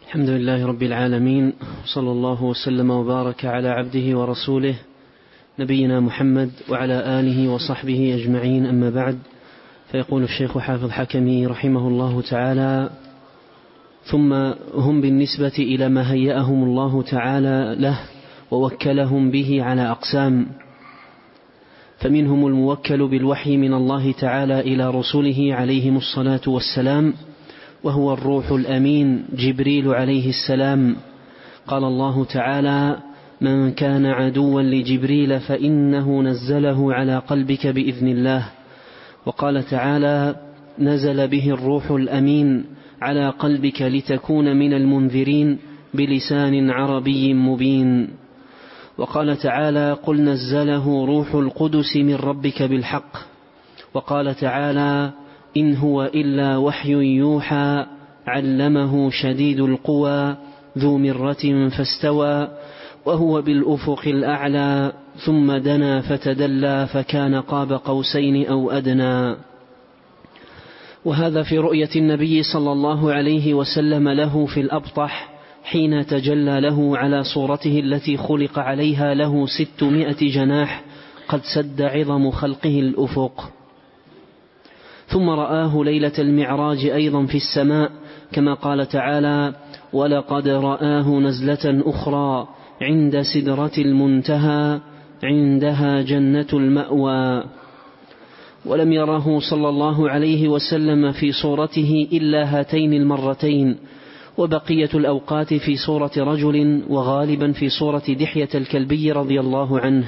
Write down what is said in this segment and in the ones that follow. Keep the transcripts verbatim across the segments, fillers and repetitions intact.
الحمد لله رب العالمين، صلى الله وسلم وبارك على عبده ورسوله نبينا محمد وعلى آله وصحبه أجمعين، أما بعد. فيقول الشيخ حافظ حكمي رحمه الله تعالى: ثم هم بالنسبة إلى ما هيأهم الله تعالى له ووكلهم به على أقسام، فمنهم الموكل بالوحي من الله تعالى إلى رسله عليهم الصلاة والسلام، وهو الروح الأمين جبريل عليه السلام. قال الله تعالى: من كان عدوا لجبريل فإنه نزله على قلبك بإذن الله. وقال تعالى: نزل به الروح الأمين على قلبك لتكون من المنذرين بلسان عربي مبين. وقال تعالى: قل نزله روح القدس من ربك بالحق. وقال تعالى: إن هو إلا وحي يوحى علمه شديد القوى ذو مرة فاستوى وهو بالأفق الأعلى ثم دنا فتدلى فكان قاب قوسين أو أدنى. وهذا في رؤية النبي صلى الله عليه وسلم له في الأبطح حين تجلى له على صورته التي خلق عليها له ستمائة جناح قد سد عظم خلقه الأفق. ثم رآه ليلة المعراج أيضا في السماء، كما قال تعالى: ولقد رآه نزلة أخرى عند سدرة المنتهى عندها جنة المأوى. ولم يره صلى الله عليه وسلم في صورته إلا هاتين المرتين، وبقية الأوقات في صورة رجل، وغالبا في صورة دحية الكلبي رضي الله عنه.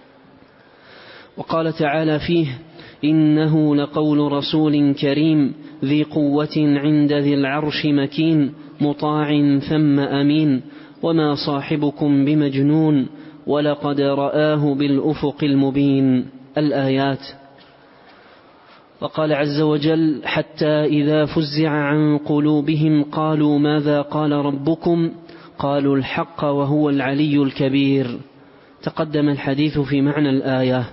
وقال تعالى فيه: إنه لقول رسول كريم ذي قوة عند ذي العرش مكين مطاع ثم أمين وما صاحبكم بمجنون ولقد رآه بالأفق المبين. الآيات. وقال عز وجل: حتى إذا فزع عن قلوبهم قالوا ماذا قال ربكم قالوا الحق وهو العلي الكبير. تقدم الحديث في معنى الآية.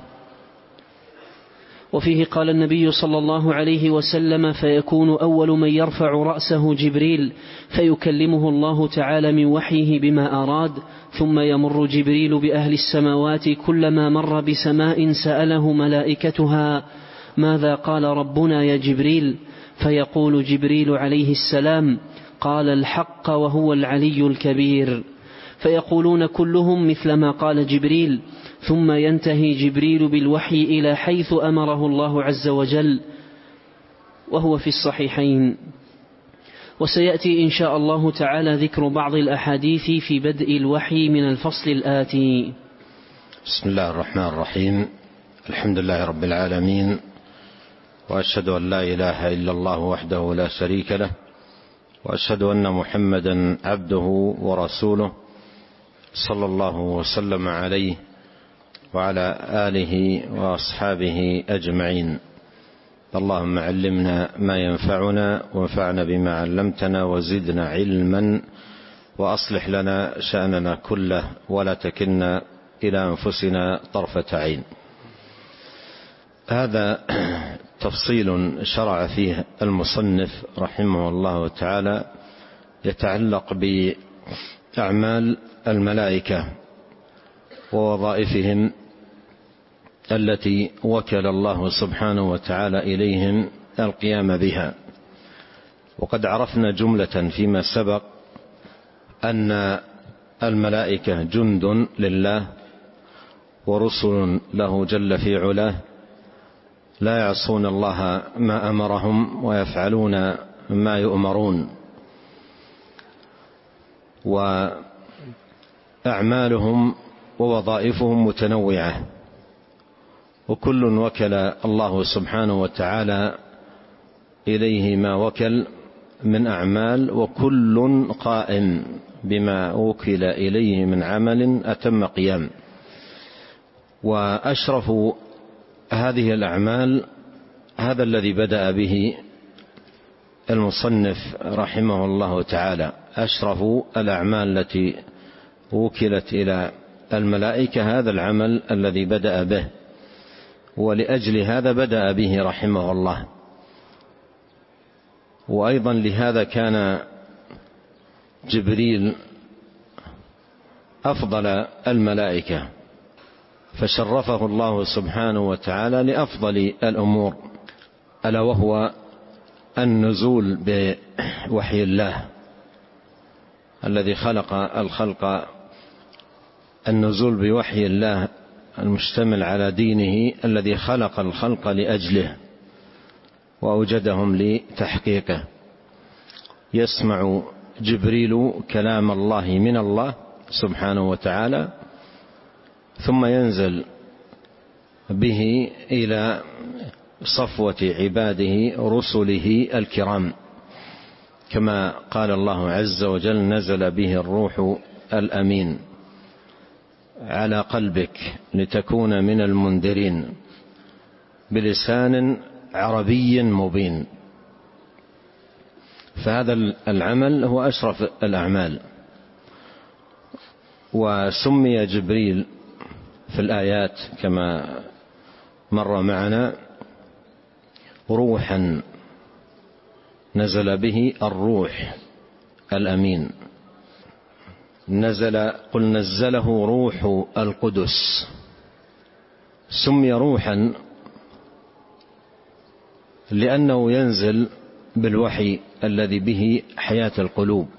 وفيه قال النبي صلى الله عليه وسلم: فيكون أول من يرفع رأسه جبريل فيكلمه الله تعالى من وحيه بما أراد، ثم يمر جبريل بأهل السماوات، كلما مر بسماء سأله ملائكتها: ماذا قال ربنا يا جبريل؟ فيقول جبريل عليه السلام: قال الحق وهو العلي الكبير. فيقولون كلهم مثل ما قال جبريل، ثم ينتهي جبريل بالوحي إلى حيث أمره الله عز وجل، وهو في الصحيحين. وسيأتي إن شاء الله تعالى ذكر بعض الأحاديث في بدء الوحي من الفصل الآتي. بسم الله الرحمن الرحيم. الحمد لله رب العالمين، وأشهد أن لا إله إلا الله وحده لا شريك له، وأشهد أن محمدا عبده ورسوله صلى الله وسلم عليه وعلى آله وأصحابه أجمعين. اللهم علمنا ما ينفعنا وانفعنا بما علمتنا وزدنا علما، وأصلح لنا شأننا كله ولا تكلنا إلى أنفسنا طرفة عين. هذا تفصيل شرع فيه المصنف رحمه الله تعالى يتعلق بأعمال الملائكة ووظائفهم التي وكل الله سبحانه وتعالى إليهم القيام بها. وقد عرفنا جملة فيما سبق أن الملائكة جند لله ورسل له جل في علاه، لا يعصون الله ما أمرهم ويفعلون ما يؤمرون، وأعمالهم ووظائفهم متنوعة، وكل وكل الله سبحانه وتعالى إليه ما وكل من أعمال، وكل قائم بما وكل إليه من عمل أتم قيام. وأشرف هذه الأعمال هذا الذي بدأ به المصنف رحمه الله تعالى، أشرف الأعمال التي وكلت إلى الملائكة هذا العمل الذي بدأ به، ولأجل هذا بدأ به رحمه الله. وأيضا لهذا كان جبريل أفضل الملائكة، فشرفه الله سبحانه وتعالى لأفضل الأمور، ألا وهو النزول بوحي الله الذي خلق الخلق، النزول بوحي الله المشتمل على دينه الذي خلق الخلق لأجله وأوجدهم لتحقيقه. يسمع جبريل كلام الله من الله سبحانه وتعالى، ثم ينزل به إلى صفوة عباده رسله الكرام، كما قال الله عز وجل: نزل به الروح الأمين على قلبك لتكون من المنذرين بلسان عربي مبين. فهذا العمل هو أشرف الأعمال. وسمي جبريل في الآيات كما مر معنا روحا، نزل به الروح الأمين. نزل قل نزله روح القدس. سمي روحا لأنه ينزل بالوحي الذي به حياة القلوب،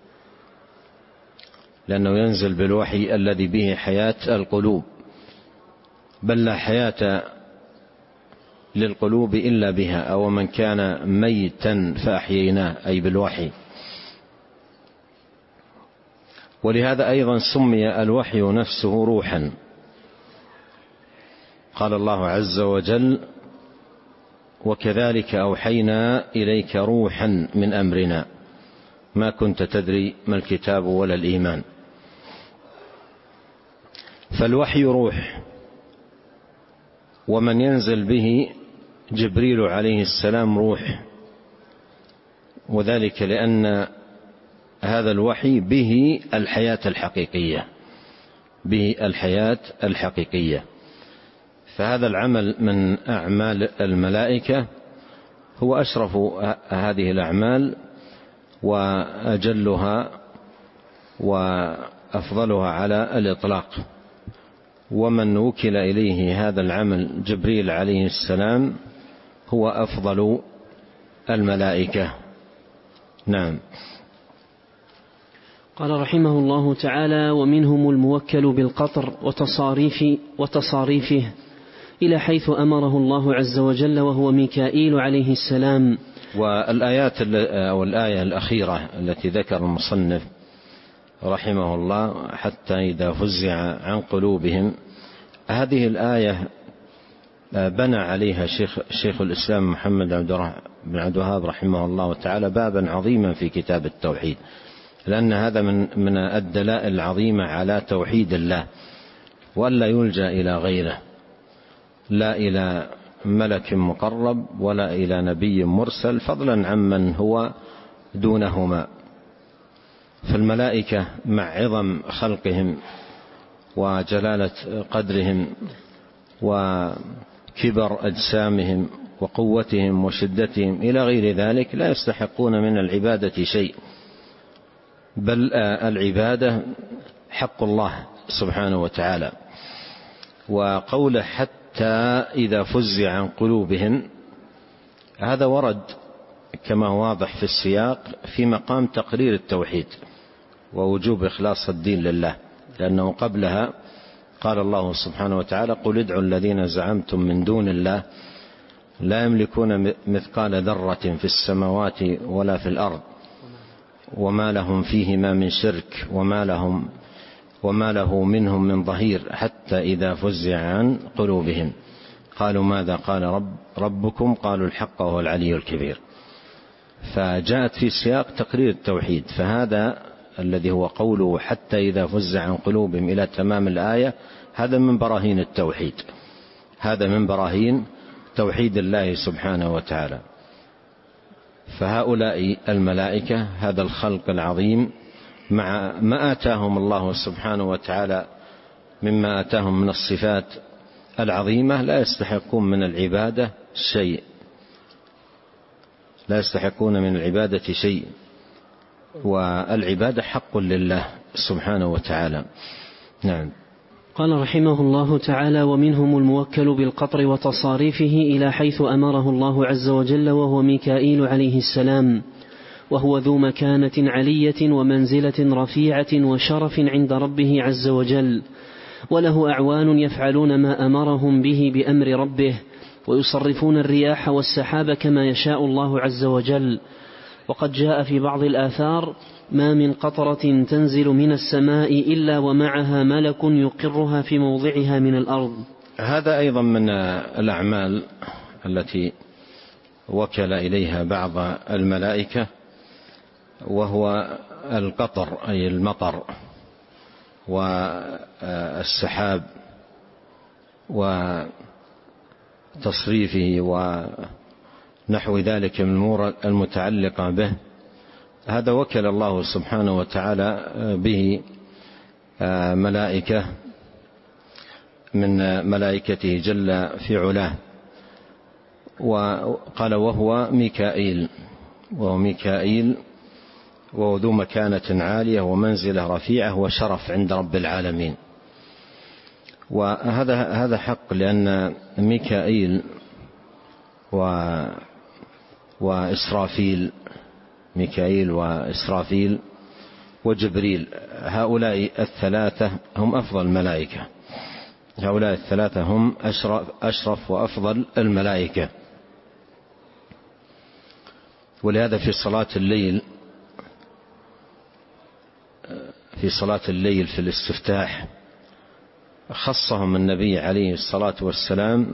لأنه ينزل بالوحي الذي به حياة القلوب، بل لا حياة للقلوب إلا بها، أو من كان ميتا فأحييناه، أي بالوحي. ولهذا أيضا سمي الوحي نفسه روحا. قال الله عز وجل: وكذلك أوحينا إليك روحا من أمرنا ما كنت تدري ما الكتاب ولا الإيمان. فالوحي روح، ومن ينزل به جبريل عليه السلام روح، وذلك لأن هذا الوحي به الحياة الحقيقية، به الحياة الحقيقية. فهذا العمل من أعمال الملائكة هو أشرف هذه الأعمال وأجلها وأفضلها على الإطلاق. ومن وكل إليه هذا العمل جبريل عليه السلام هو أفضل الملائكة. نعم. قال رحمه الله تعالى: ومنهم الموكل بالقطر وتصاريف وتصاريفه إلى حيث أمره الله عز وجل، وهو ميكائيل عليه السلام. والآيات أو الآية الأخيرة التي ذكر المصنف رحمه الله: حتى إذا فزع عن قلوبهم، هذه الآية بنى عليها شيخ, شيخ الإسلام محمد بن عبد الوهاب رحمه الله تعالى بابا عظيما في كتاب التوحيد، لأن هذا من, من الدلائل العظيمة على توحيد الله، وألا يلجأ إلى غيره، لا إلى ملك مقرب ولا إلى نبي مرسل، فضلا عمن هو دونهما. فالملائكة مع عظم خلقهم وجلالة قدرهم وكبر أجسامهم وقوتهم وشدتهم إلى غير ذلك لا يستحقون من العبادة شيء، بل العبادة حق الله سبحانه وتعالى. وقوله حتى إذا فزع عن قلوبهم، هذا ورد كما هو واضح في السياق في مقام تقرير التوحيد ووجوب إخلاص الدين لله، لأنه قبلها قال الله سبحانه وتعالى: قل ادعوا الذين زعمتم من دون الله لا يملكون مثقال ذرة في السماوات ولا في الأرض وما لهم فيهما من شرك وما لهم وما له منهم من ظهير حتى إذا فزع عن قلوبهم قالوا ماذا قال رب ربكم قالوا الحق وهو العلي الكبير. فجاءت في سياق تقرير التوحيد، فهذا الذي هو قوله حتى إذا فزع عن قلوبهم إلى تمام الآية، هذا من براهين التوحيد، هذا من براهين توحيد الله سبحانه وتعالى. فهؤلاء الملائكة، هذا الخلق العظيم، مع ما آتاهم الله سبحانه وتعالى مما آتاهم من الصفات العظيمة، لا يستحقون من العبادة شيء، لا يستحقون من العبادة شيء، والعبادة حق لله سبحانه وتعالى. نعم. قال رحمه الله تعالى: ومنهم الموكل بالقطر وتصاريفه إلى حيث أمره الله عز وجل، وهو ميكائيل عليه السلام، وهو ذو مكانة علية ومنزلة رفيعة وشرف عند ربه عز وجل، وله أعوان يفعلون ما أمرهم به بأمر ربه، ويصرفون الرياح والسحاب كما يشاء الله عز وجل. وقد جاء في بعض الآثار: ما من قطرة تنزل من السماء إلا ومعها ملك يقرها في موضعها من الأرض. هذا أيضا من الأعمال التي وكل إليها بعض الملائكة، وهو القطر أي المطر والسحاب وتصريفه ونحو ذلك من الأمور المتعلقة به. هذا وكل الله سبحانه وتعالى به ملائكة من ملائكته جل في علاه. وقال: وهو ميكائيل، وهو ميكائيل وهو ذو مكانة عالية ومنزلة رفيعة وشرف عند رب العالمين. وهذا هذا حق، لأن ميكائيل و وإسرافيل ميكائيل وإسرافيل وجبريل، هؤلاء الثلاثة هم أفضل الملائكة، هؤلاء الثلاثة هم أشرف, أشرف وأفضل الملائكة. ولهذا في صلاة الليل في صلاة الليل في الاستفتاح خصهم النبي عليه الصلاة والسلام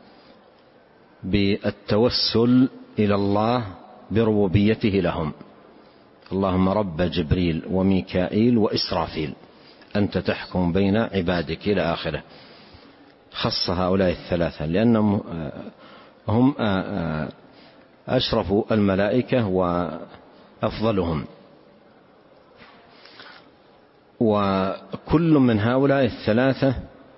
بالتوسل إلى الله بربوبيته لهم: اللهم رب جبريل وميكائيل وإسرافيل أنت تحكم بين عبادك إلى آخره. خص هؤلاء الثلاثة لأنهم هم أشرف الملائكة وأفضلهم. وكل من هؤلاء الثلاثة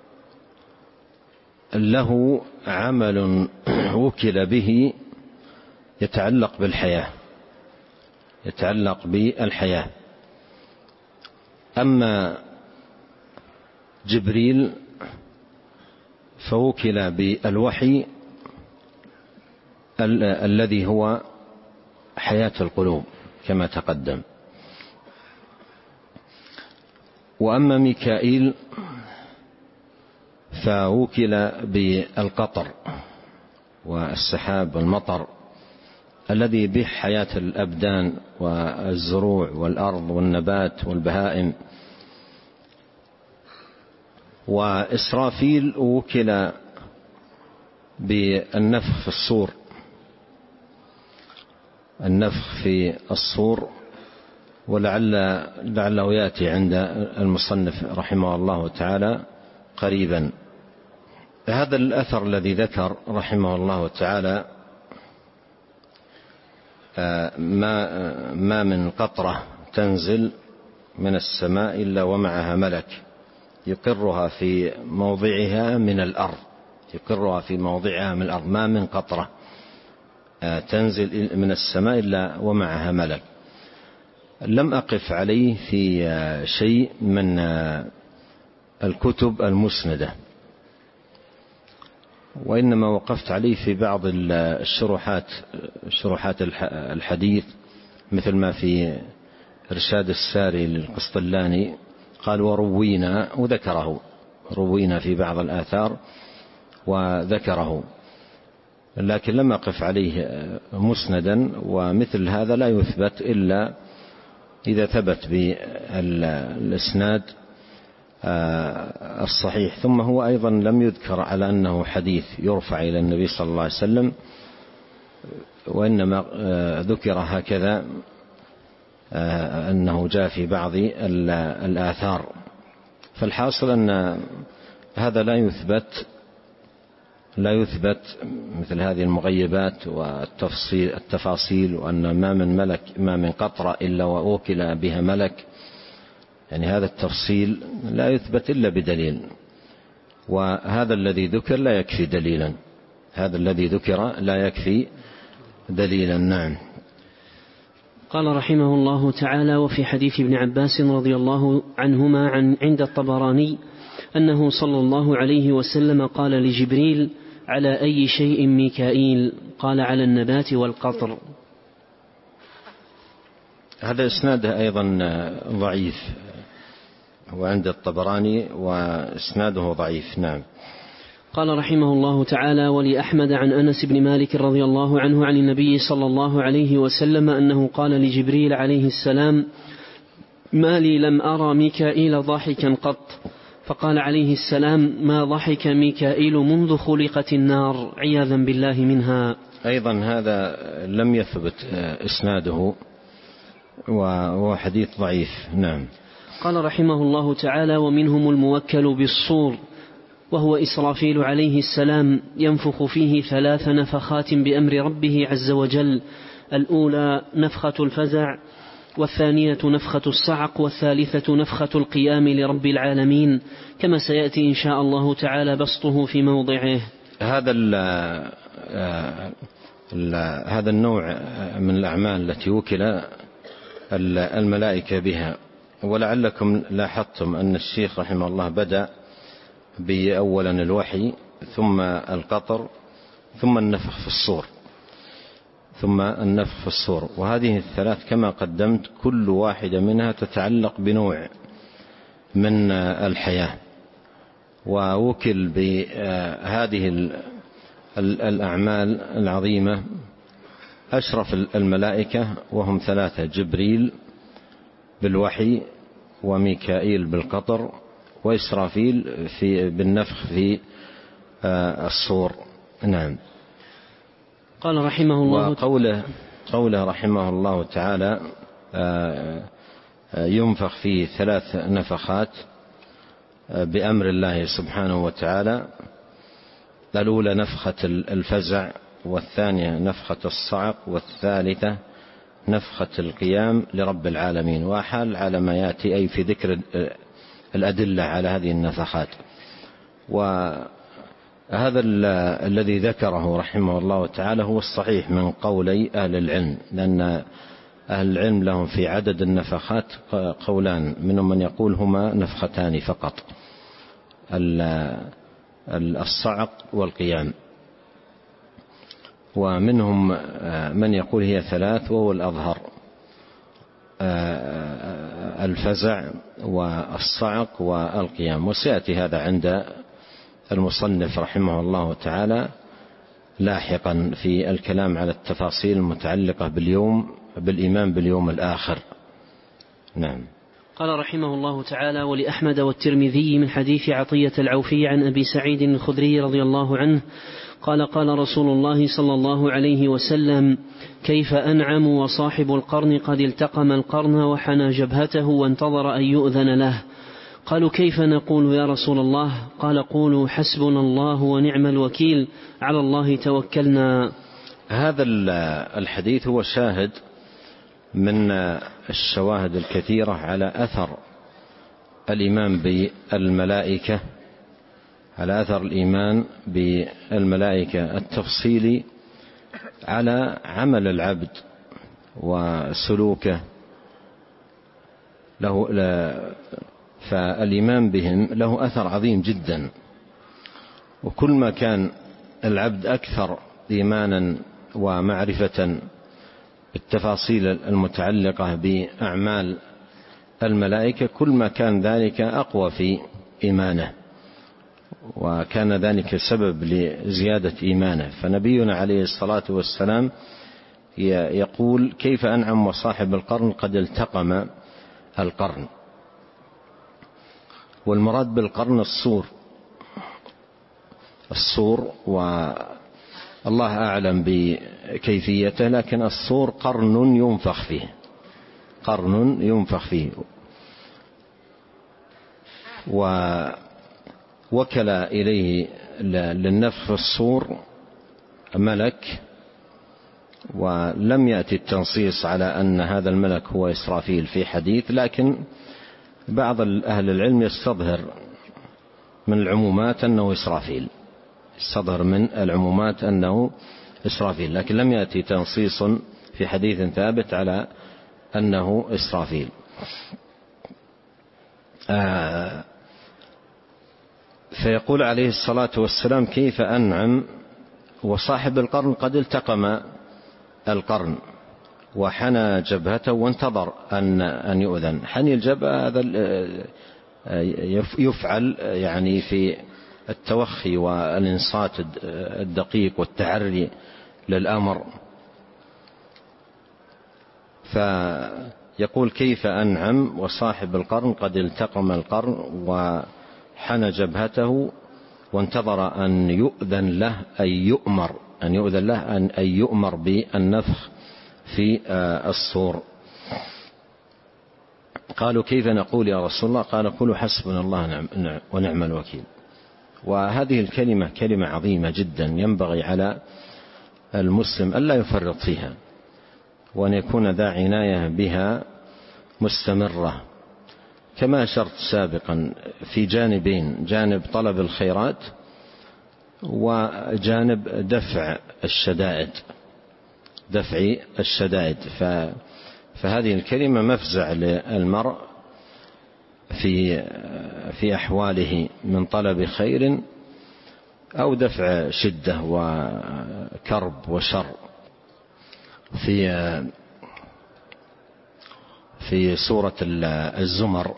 له عمل وكل به يتعلق بالحياة يتعلق بالحياة. أما جبريل فوكل بالوحي ال- الذي هو حياة القلوب كما تقدم. وأما ميكائيل فوكل بالقطر والسحاب والمطر الذي به حياة الأبدان والزروع والأرض والنبات والبهائم. وإسرافيل وكل بالنفخ في الصور النفخ في الصور ولعل لعله يأتي عند المصنف رحمه الله تعالى قريبا. هذا الأثر الذي ذكر رحمه الله تعالى: ما, ما من قطرة تنزل من السماء إلا ومعها ملك يقرها في موضعها من الأرض يقرها في موضعها من الأرض ما من قطرة تنزل من السماء إلا ومعها ملك. لم أقف عليه في شيء من الكتب المسندة، وإنما وقفت عليه في بعض الشروحات شروحات الحديث، مثل ما في إرشاد الساري للقسطلاني قال: وروينا، وذكره روينا في بعض الآثار وذكره، لكن لم أقف عليه مسندا. ومثل هذا لا يثبت إلا إذا ثبت بالإسناد الصحيح. ثم هو أيضا لم يذكر على أنه حديث يرفع إلى النبي صلى الله عليه وسلم، وإنما ذكر هكذا أنه جاء في بعض الآثار. فالحاصل أن هذا لا يثبت لا يثبت مثل هذه المغيبات والتفصيل التفاصيل، وأن ما من ملك ما من قطرة إلا وأوكل بها ملك، يعني هذا التفصيل لا يثبت إلا بدليل. وهذا الذي ذكر لا يكفي دليلا هذا الذي ذكر لا يكفي دليلا. نعم. قال رحمه الله تعالى: وفي حديث ابن عباس رضي الله عنهما عن عند الطبراني أنه صلى الله عليه وسلم قال لجبريل: على أي شيء ميكائيل؟ قال: على النبات والقطر. هذا إسناده أيضا ضعيف، وعند الطبراني وإسناده ضعيف. نعم. قال رحمه الله تعالى: ولأحمد عن أنس بن مالك رضي الله عنه عن النبي صلى الله عليه وسلم أنه قال لجبريل عليه السلام: ما لي لم أرى ميكائيل ضاحكا قط. فقال عليه السلام: ما ضحك ميكائيل منذ خلقت النار عياذا بالله منها. أيضا هذا لم يثبت إسناده وهو حديث ضعيف. نعم. قال رحمه الله تعالى: ومنهم الموكل بالصور وهو إسرافيل عليه السلام، ينفخ فيه ثلاث نفخات بأمر ربه عز وجل: الأولى نفخة الفزع، والثانية نفخة الصعق، والثالثة نفخة القيام لرب العالمين، كما سيأتي إن شاء الله تعالى بسطه في موضعه. هذا ال ال هذا النوع من الأعمال التي وكل الملائكة بها. ولعلكم لاحظتم أن الشيخ رحمه الله بدأ بأولا الوحي، ثم القطر، ثم النفخ في الصور، ثم النفخ في الصور. وهذه الثلاث كما قدمت كل واحدة منها تتعلق بنوع من الحياة، ووكل بهذه الأعمال العظيمة أشرف الملائكة، وهم ثلاثة: جبريل بالوحي، وميكائيل بالقطر، وإسرافيل في بالنفخ في الصور. نعم. قال رحمه الله وقوله قوله رحمه الله تعالى: ينفخ فيه ثلاث نفخات بأمر الله سبحانه وتعالى: الأولى نفخة الفزع، والثانية نفخة الصعق، والثالثة نفخة القيام لرب العالمين. وحال على ما يأتي، أي في ذكر الأدلة على هذه النفخات. وهذا الذي ذكره رحمه الله تعالى هو الصحيح من قولي أهل العلم، لأن أهل العلم لهم في عدد النفخات قولان، منهم من يقول هما نفختان فقط: الصعق والقيام، ومنهم من يقول هي ثلاث، وهو الأظهر: الفزع والصعق والقيام. وسيأتي هذا عند المصنف رحمه الله تعالى لاحقا في الكلام على التفاصيل المتعلقة باليوم بالإيمان باليوم الآخر. نعم. قال رحمه الله تعالى: ولأحمد والترمذي من حديث عطية العوفي عن أبي سعيد الخدري رضي الله عنه قال: قال رسول الله صلى الله عليه وسلم: كيف أنعم وصاحب القرن قد التقم القرن وحنى جبهته وانتظر أن يؤذن له. قالوا: كيف نقول يا رسول الله؟ قال: قولوا حسبنا الله ونعم الوكيل، على الله توكلنا. هذا الحديث هو شاهد من الشواهد الكثيرة على أثر الإيمان بالملائكة على أثر الإيمان بالملائكة التفصيلي على عمل العبد وسلوكه له. فالإيمان بهم له أثر عظيم جدا، وكل ما كان العبد أكثر إيمانا ومعرفة بالتفاصيل المتعلقة بأعمال الملائكة كل ما كان ذلك أقوى في إيمانه، وكان ذلك سبب لزيادة إيمانه. فنبينا عليه الصلاة والسلام يقول: كيف أنعم وصاحب القرن قد التقم القرن. والمراد بالقرن الصور الصور والله أعلم بكيفيته، لكن الصور قرن ينفخ فيه قرن ينفخ فيه ووكل إليه للنفخ في الصور ملك، ولم يأتي التنصيص على أن هذا الملك هو إسرافيل في حديث، لكن بعض أهل العلم يستظهر من العمومات أنه إسرافيل يستظهر من العمومات أنه إسرافيل، لكن لم يأتي تنصيص في حديث ثابت على أنه إسرافيل. آه فيقول عليه الصلاة والسلام: كيف أنعم وصاحب القرن قد التقم القرن وحنى جبهته وانتظر أن أن يؤذن. حني الجبهة هذا يفعل يعني في التوخي والإنصات الدقيق والتعري للأمر. فيقول: كيف أنعم وصاحب القرن قد التقم القرن وحنى جبهته وانتظر أن يؤذن له، أي يؤمر أن يؤذن له أن أي يؤمر بالنفخ في الصور. قالوا: كيف نقول يا رسول الله؟ قال: قولوا حسبنا الله ونعم الوكيل. وهذه الكلمة كلمة عظيمة جدا، ينبغي على المسلم ألا يفرط فيها، وأن يكون ذا عناية بها مستمرة، كما أشرت سابقا في جانبين: جانب طلب الخيرات وجانب دفع الشدائد دفع الشدائد فهذه الكلمة مفزع للمرء في في أحواله من طلب خير أو دفع شدة وكرب وشر. في في سورة الزمر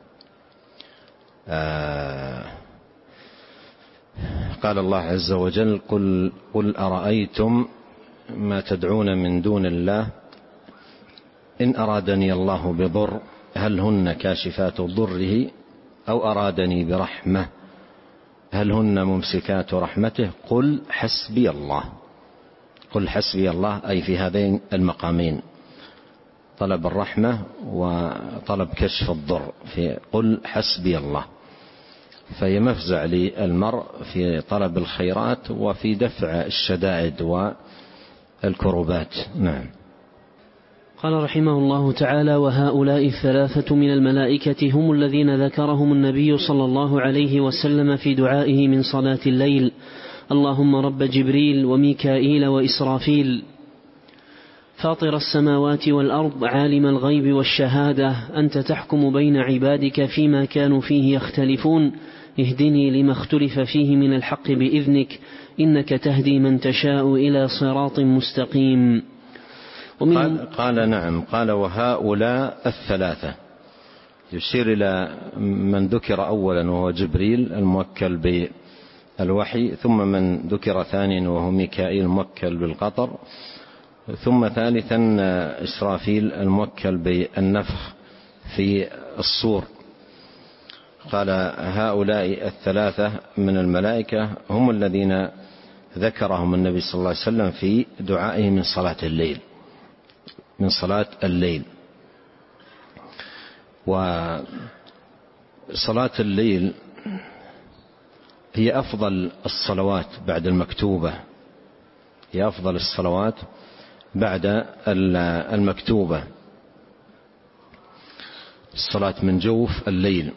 قال الله عز وجل: قل, قل أرأيتم ما تدعون من دون الله إن أرادني الله بضر هل هن كاشفات ضره أو أرادني برحمة هل هن ممسكات رحمته قل حسبي الله. قل حسبي الله أي في هذين المقامين، طلب الرحمة وطلب كشف الضر، في قل حسبي الله. فهي مفزع للمرء في طلب الخيرات وفي دفع الشدائد والكربات. نعم. قال رحمه الله تعالى: وهؤلاء الثلاثة من الملائكة هم الذين ذكرهم النبي صلى الله عليه وسلم في دعائه من صلاة الليل: اللهم رب جبريل وميكائيل وإسرافيل، فاطر السماوات والأرض، عالم الغيب والشهادة، أنت تحكم بين عبادك فيما كانوا فيه يختلفون، اهدني لما اختلف فيه من الحق بإذنك، إنك تهدي من تشاء إلى صراط مستقيم. قال, قال نعم قال وهؤلاء الثلاثة، يشير إلى من ذكر أولا وهو جبريل الموكل بالوحي، ثم من ذكر ثانيا وهو ميكائيل الموكل بالقطر، ثم ثالثا إسرافيل الموكل بالنفخ في الصور. قال هؤلاء الثلاثة من الملائكة هم الذين ذكرهم النبي صلى الله عليه وسلم في دعائه من صلاة الليل من صلاة الليل. وصلاة الليل هي أفضل الصلوات بعد المكتوبة هي أفضل الصلوات بعد المكتوبة، الصلاة من جوف الليل،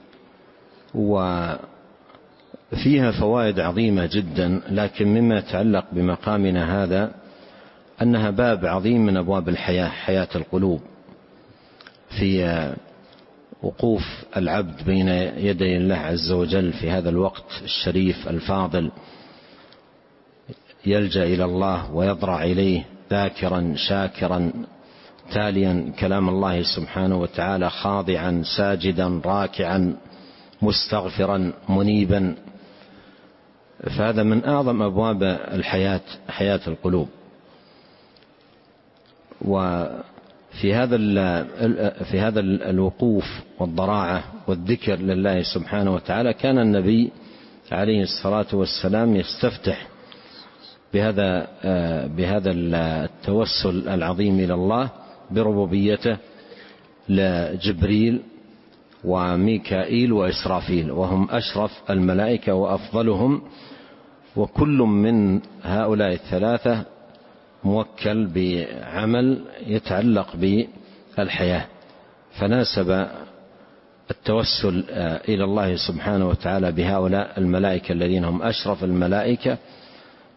وفيها فوائد عظيمة جدا. لكن مما يتعلق بمقامنا هذا أنها باب عظيم من أبواب الحياة، حياة القلوب، في وقوف العبد بين يدي الله عز وجل في هذا الوقت الشريف الفاضل، يلجأ إلى الله ويضرع إليه ذاكرا شاكرا تاليا كلام الله سبحانه وتعالى، خاضعا ساجدا راكعا مستغفرا منيبا. فهذا من أعظم أبواب الحياة، حياة القلوب. وفي هذا في هذا الوقوف والضراعة والذكر لله سبحانه وتعالى كان النبي عليه الصلاة والسلام يستفتح بهذا بهذا التوسل العظيم إلى الله بربوبيته لجبريل وميكائيل وإسرافيل، وهم أشرف الملائكة وأفضلهم، وكل من هؤلاء الثلاثة موكل بعمل يتعلق بالحياة، فناسب التوسل إلى الله سبحانه وتعالى بهؤلاء الملائكة الذين هم أشرف الملائكة،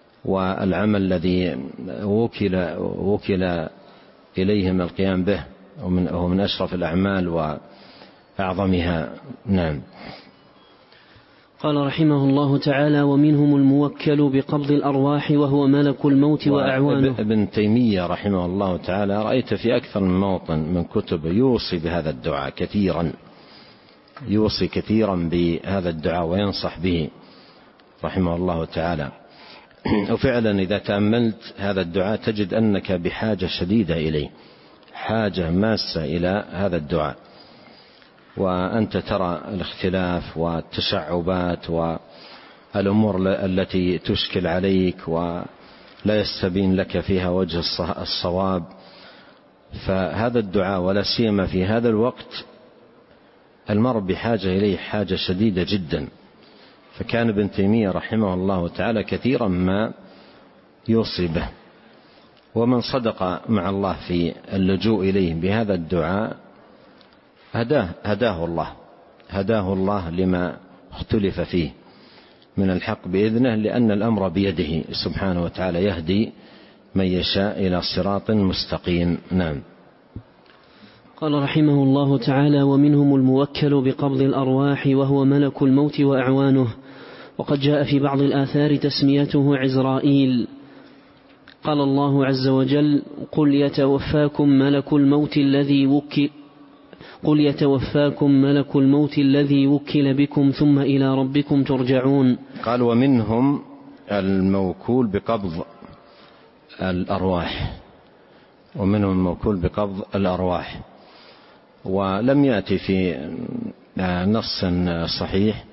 والعمل الذي وكل, وكل إليهم القيام به ومن, ومن أشرف الأعمال وأعظمها. نعم. قال رحمه الله تعالى: ومنهم الموكل بقبض الأرواح وهو ملك الموت وأعوانه. ابن تيمية رحمه الله تعالى رأيت في أكثر من موطن من كتب يوصي بهذا الدعاء كثيرا، يوصي كثيرا بهذا الدعاء وينصح به رحمه الله تعالى. وفعلا إذا تأملت هذا الدعاء تجد أنك بحاجة شديدة إليه، حاجة ماسة إلى هذا الدعاء، وأنت ترى الاختلاف والتشعبات والأمور التي تشكل عليك ولا يستبين لك فيها وجه الصواب. فهذا الدعاء ولا سيما في هذا الوقت المرء بحاجة إليه حاجة شديدة جدا. فكان ابن تيمية رحمه الله تعالى كثيرا ما يوصي به، ومن صدق مع الله في اللجوء إليه بهذا الدعاء هداه, هداه الله هداه الله لما اختلف فيه من الحق بإذنه، لأن الأمر بيده سبحانه وتعالى، يهدي من يشاء إلى صراط مستقيم. نعم. قال رحمه الله تعالى: ومنهم الموكل بقبض الأرواح وهو ملك الموت وأعوانه، وقد جاء في بعض الآثار تسميته عزرائيل. قال الله عز وجل: قل يتوفاكم ملك الموت الذي وكل قل يتوفاكم ملك الموت الذي وكل بكم ثم إلى ربكم ترجعون. قال: ومنهم الموكول بقبض الأرواح، ومنهم الموكول بقبض الأرواح. ولم يأتي في نص صحيح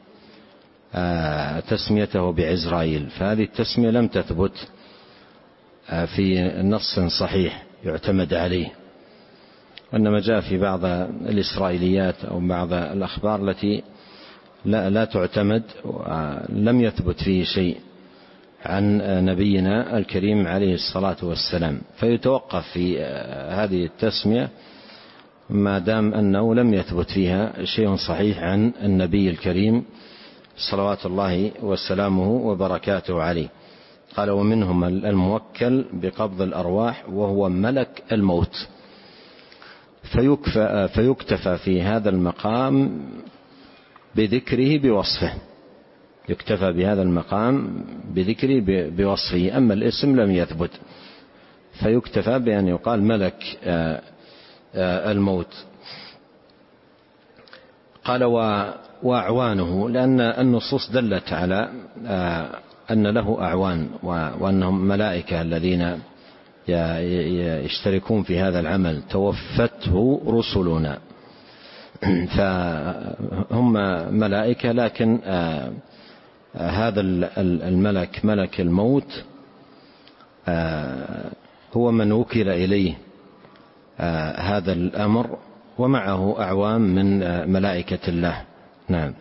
تسميته بعزرائيل، فهذه التسمية لم تثبت في نص صحيح يعتمد عليه، وإنما جاء في بعض الإسرائيليات أو بعض الأخبار التي لا, لا تعتمد، ولم يثبت فيه شيء عن نبينا الكريم عليه الصلاة والسلام، فيتوقف في هذه التسمية ما دام أنه لم يثبت فيها شيء صحيح عن النبي الكريم صلوات الله وسلامه وبركاته عليه. قال: ومنهم الموكل بقبض الأرواح وهو ملك الموت. فيكفى فيكتفى في هذا المقام بذكره بوصفه، يكتفى بهذا المقام بذكره بوصفه، أما الاسم لم يثبت، فيكتفى بأن يقال ملك الموت. قال: وأعوانه، لأن النصوص دلت على أن له أعوان وأنهم ملائكة الذين يشتركون في هذا العمل، توفته رسلنا، فهم ملائكة، لكن هذا الملك ملك الموت هو من وكل إليه هذا الأمر، ومعه أعوان من ملائكة الله. نعم.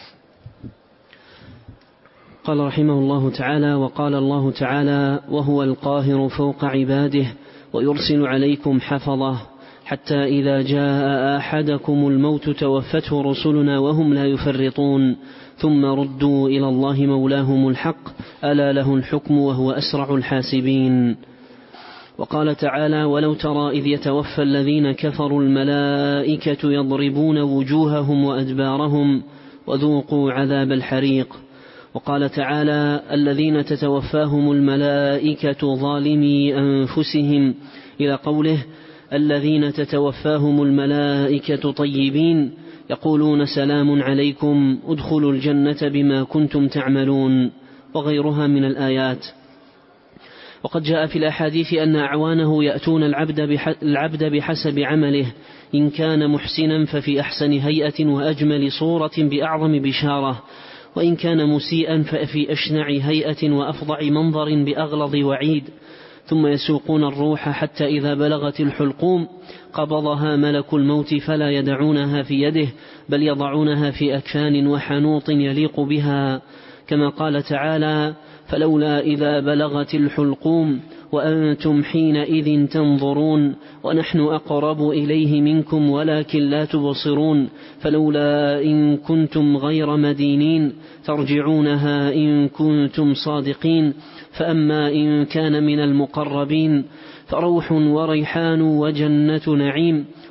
قال رحمه الله تعالى: وقال الله تعالى: وهو القاهر فوق عباده ويرسل عليكم حفظه حتى إذا جاء أحدكم الموت توفته رسلنا وهم لا يفرطون ثم ردوا إلى الله مولاهم الحق ألا له الحكم وهو أسرع الحاسبين. وقال تعالى: ولو ترى إذ يتوفى الذين كفروا الملائكة يضربون وجوههم وأدبارهم وذوقوا عذاب الحريق. وقال تعالى: الذين تتوفاهم الملائكة ظالمي أنفسهم، إلى قوله: الذين تتوفاهم الملائكة طيبين يقولون سلام عليكم ادخلوا الجنة بما كنتم تعملون، وغيرها من الآيات. وقد جاء في الأحاديث أن أعوانه يأتون العبد بحسب عمله، إن كان محسنا ففي أحسن هيئة وأجمل صورة بأعظم بشارة، وإن كان مسيئا ففي أشنع هيئة وأفظع منظر بأغلظ وعيد. ثم يسوقون الروح حتى إذا بلغت الحلقوم قبضها ملك الموت فلا يدعونها في يده، بل يضعونها في أكفان وحنوط يليق بها، كما قال تعالى: فلولا إذا بلغت الحلقوم وأنتم حينئذ تنظرون ونحن أقرب إليه منكم ولكن لا تبصرون، فلولا إن كنتم غير مدينين ترجعونها إن كنتم صادقين، فأما إن كان من المقربين فروح وريحان وجنة نعيم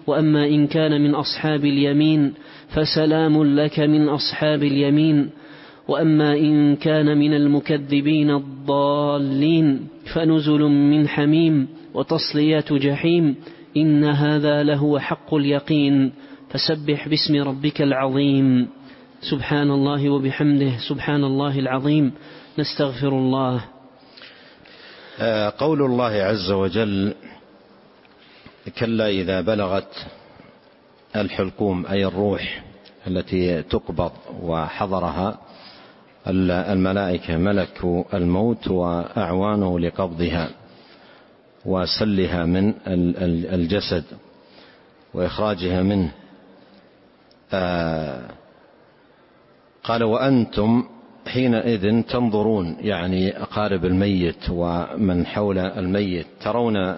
وأما إن كان من أصحاب اليمين فسلام لك من أصحاب اليمين، وأما إن كان من المكذبين الضالين فنزل من حميم وتصلية جحيم، إن هذا لهو حق اليقين. فسبح باسم ربك العظيم. سبحان الله وبحمده سبحان الله العظيم. نستغفر الله. قول الله عز وجل: كلا إذا بلغت الحلقوم، أي الروح التي تقبض وحضرها الملائكة، ملك الموت وأعوانه لقبضها وسلها من الجسد وإخراجها منه. قال: وأنتم حينئذ تنظرون، يعني أقارب الميت ومن حول الميت، ترون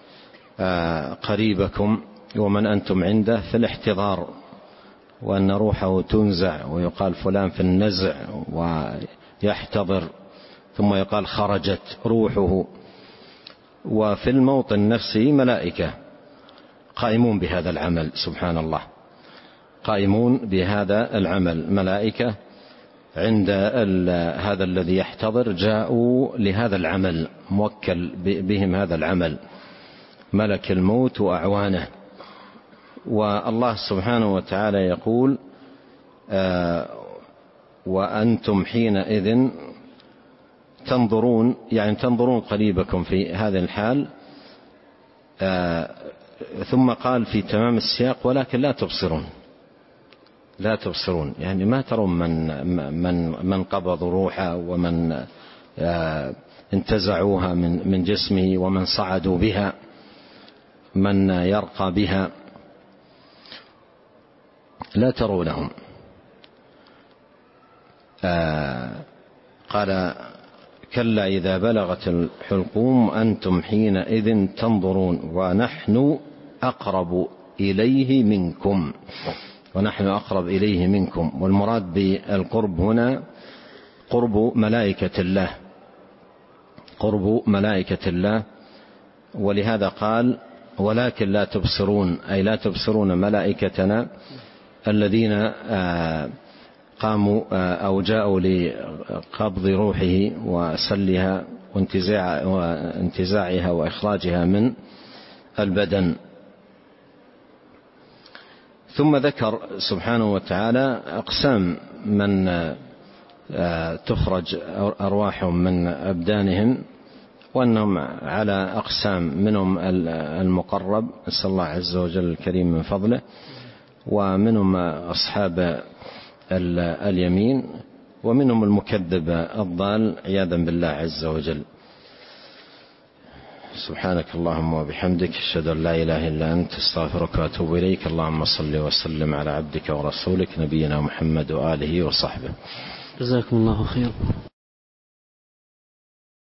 قريبكم ومن أنتم عنده في الاحتضار، وأن روحه تنزع، ويقال فلان في النزع ويحتضر، ثم يقال خرجت روحه. وفي الموطن نفسه ملائكة قائمون بهذا العمل، سبحان الله، قائمون بهذا العمل، ملائكة عند هذا الذي يحتضر جاءوا لهذا العمل، موكل بهم هذا العمل، ملك الموت وأعوانه. والله سبحانه وتعالى يقول: آه وأنتم حينئذ تنظرون، يعني تنظرون قريبكم في هذا الحال. آه ثم قال في تمام السياق: ولكن لا تبصرون، لا تبصرون، يعني ما ترون من من من قبضوا روحه، ومن آه انتزعوها من من جسمه، ومن صعدوا بها، من يرقى بها، لا ترونهم. آه قال: كلا إذا بلغت الحلقوم أنتم حينئذ تنظرون ونحن أقرب إليه منكم، ونحن أقرب إليه منكم. والمراد بالقرب هنا قرب ملائكة الله، قرب ملائكة الله. ولهذا قال: ولكن لا تبصرون، أي لا تبصرون ملائكتنا الذين قاموا أو جاءوا لقبض روحه وسلها وانتزاعها وإخراجها من البدن. ثم ذكر سبحانه وتعالى أقسام من تخرج أرواحهم من أبدانهم، وأنهم على أقسام، منهم المقرب، نسأل الله عز وجل الكريم من فضله، ومنهم أصحاب اليمين، ومنهم المكذب الضال عياذا بالله عز وجل. سبحانك اللهم وبحمدك، أشهد أن لا إله إلا أنت، استغفرك وأتوب إليك. اللهم صل وسلم على عبدك ورسولك نبينا محمد وآله وصحبه. جزاكم الله خير.